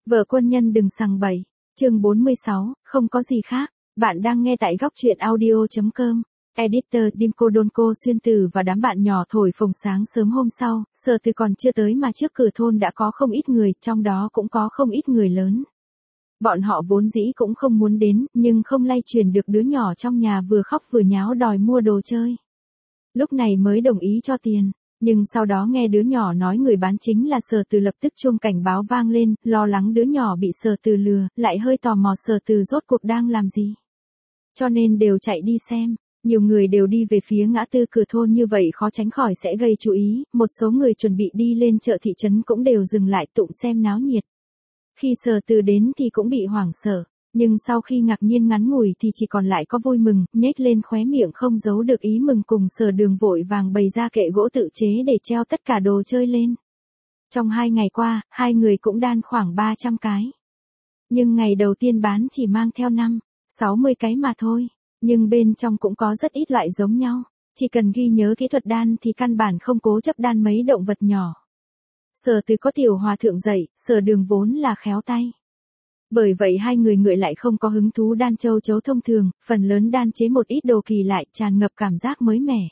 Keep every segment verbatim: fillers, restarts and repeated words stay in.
Vợ quân nhân đừng sằng bậy. Chương bốn mươi sáu, không có gì khác. Bạn đang nghe tại góc truyện audio.com. Editor Dimco Donko Xuyên Từ và đám bạn nhỏ thổi phồng sáng sớm hôm sau, Sở Từ còn chưa tới mà trước cửa thôn đã có không ít người, trong đó cũng có không ít người lớn. Bọn họ vốn dĩ cũng không muốn đến, nhưng không lay truyền được đứa nhỏ trong nhà vừa khóc vừa nháo đòi mua đồ chơi. Lúc này mới đồng ý cho tiền. Nhưng sau đó nghe đứa nhỏ nói người bán chính là Sở Từ, lập tức chuông cảnh báo vang lên, lo lắng đứa nhỏ bị Sở Từ lừa, lại hơi tò mò Sở Từ rốt cuộc đang làm gì. Cho nên đều chạy đi xem. Nhiều người đều đi về phía ngã tư cửa thôn, như vậy khó tránh khỏi sẽ gây chú ý, một số người chuẩn bị đi lên chợ thị trấn cũng đều dừng lại tụng xem náo nhiệt. Khi Sở Từ đến thì cũng bị hoảng sợ, nhưng sau khi ngạc nhiên ngắn ngủi thì chỉ còn lại có vui mừng, nhếch lên khóe miệng không giấu được ý mừng, cùng Sở Đường vội vàng bày ra kệ gỗ tự chế để treo tất cả đồ chơi lên. Trong hai ngày qua, hai người cũng đan khoảng ba trăm cái. Nhưng ngày đầu tiên bán chỉ mang theo năm, sáu mươi cái mà thôi. Nhưng bên trong cũng có rất ít loại giống nhau. Chỉ cần ghi nhớ kỹ thuật đan thì căn bản không cố chấp đan mấy động vật nhỏ. Sở Từ có tiểu hòa thượng dạy, Sở Đường vốn là khéo tay. Bởi vậy hai người ngựa lại không có hứng thú đan châu chấu thông thường, phần lớn đan chế một ít đồ kỳ lại, tràn ngập cảm giác mới mẻ.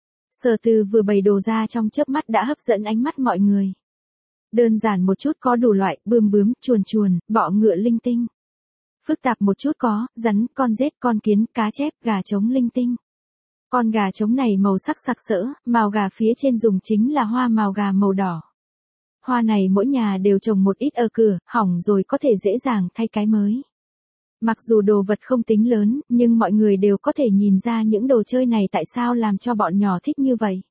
Sở Từ vừa bày đồ ra trong chớp mắt đã hấp dẫn ánh mắt mọi người. Đơn giản một chút có đủ loại, bươm bướm, chuồn chuồn, bọ ngựa linh tinh. Phức tạp một chút có, rắn, con rết, con kiến, cá chép, gà trống linh tinh. Con gà trống này màu sắc sặc sỡ, mào gà phía trên dùng chính là hoa mào gà màu đỏ. Hoa này mỗi nhà đều trồng một ít ở cửa, hỏng rồi có thể dễ dàng thay cái mới. Mặc dù đồ vật không tính lớn, nhưng mọi người đều có thể nhìn ra những đồ chơi này tại sao làm cho bọn nhỏ thích như vậy.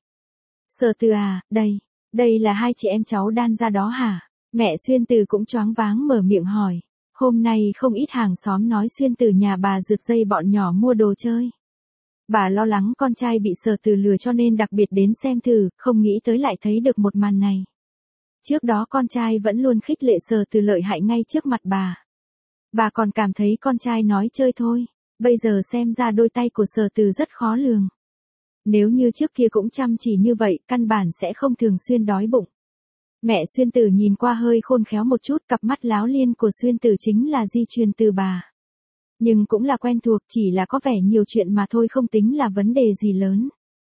Sở Từ à, đây, đây là hai chị em cháu đan ra đó hả? Mẹ Xuyên Từ cũng choáng váng mở miệng hỏi. Hôm nay không ít hàng xóm nói Xuyên Từ nhà bà rượt dây bọn nhỏ mua đồ chơi. Bà lo lắng con trai bị Sở Từ lừa cho nên đặc biệt đến xem thử, không nghĩ tới lại thấy được một màn này. Trước đó con trai vẫn luôn khích lệ Sở Từ lợi hại ngay trước mặt bà. Bà còn cảm thấy con trai nói chơi thôi, bây giờ xem ra đôi tay của Sở Từ rất khó lường. Nếu như trước kia cũng chăm chỉ như vậy, căn bản sẽ không thường xuyên đói bụng. Mẹ Xuyên Từ nhìn qua hơi khôn khéo một chút, cặp mắt láo liên của Xuyên Từ chính là di truyền từ bà. Nhưng cũng là quen thuộc, chỉ là có vẻ nhiều chuyện mà thôi, không tính là vấn đề gì lớn.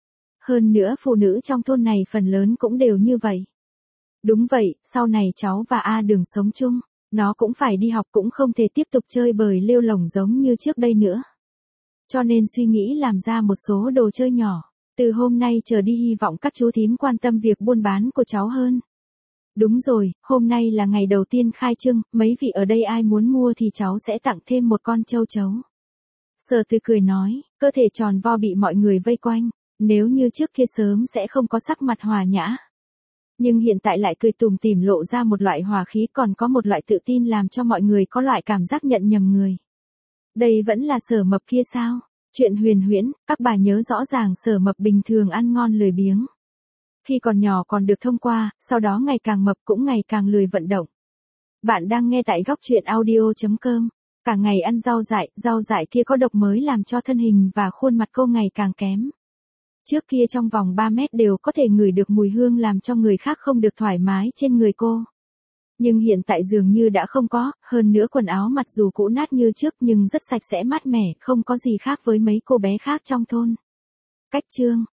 Hơn nữa phụ nữ trong thôn này phần lớn cũng đều như vậy. Đúng vậy, sau này cháu và A Đường sống chung, nó cũng phải đi học, cũng không thể tiếp tục chơi bời lêu lổng giống như trước đây nữa. Cho nên suy nghĩ làm ra một số đồ chơi nhỏ, từ hôm nay trở đi hy vọng các chú thím quan tâm việc buôn bán của cháu hơn. Đúng rồi, hôm nay là ngày đầu tiên khai trương, mấy vị ở đây ai muốn mua thì cháu sẽ tặng thêm một con châu chấu. Sở Từ cười nói, cơ thể tròn vo bị mọi người vây quanh, nếu như trước kia sớm sẽ không có sắc mặt hòa nhã. Nhưng hiện tại lại cười tủm tỉm, lộ ra một loại hòa khí, còn có một loại tự tin làm cho mọi người có loại cảm giác nhận nhầm người. Đây vẫn là Sở Mập kia sao? Chuyện huyền huyễn, các bà nhớ rõ ràng Sở Mập bình thường ăn ngon lười biếng. Khi còn nhỏ còn được thông qua, sau đó ngày càng mập cũng ngày càng lười vận động. Bạn đang nghe tại góc truyện audio.com. Cả ngày ăn rau dại, rau dại kia có độc mới làm cho thân hình và khuôn mặt cô ngày càng kém. Trước kia trong vòng ba mét đều có thể ngửi được mùi hương làm cho người khác không được thoải mái trên người cô. Nhưng hiện tại dường như đã không có, hơn nữa quần áo mặc dù cũ nát như trước nhưng rất sạch sẽ mát mẻ, không có gì khác với mấy cô bé khác trong thôn. Cách chương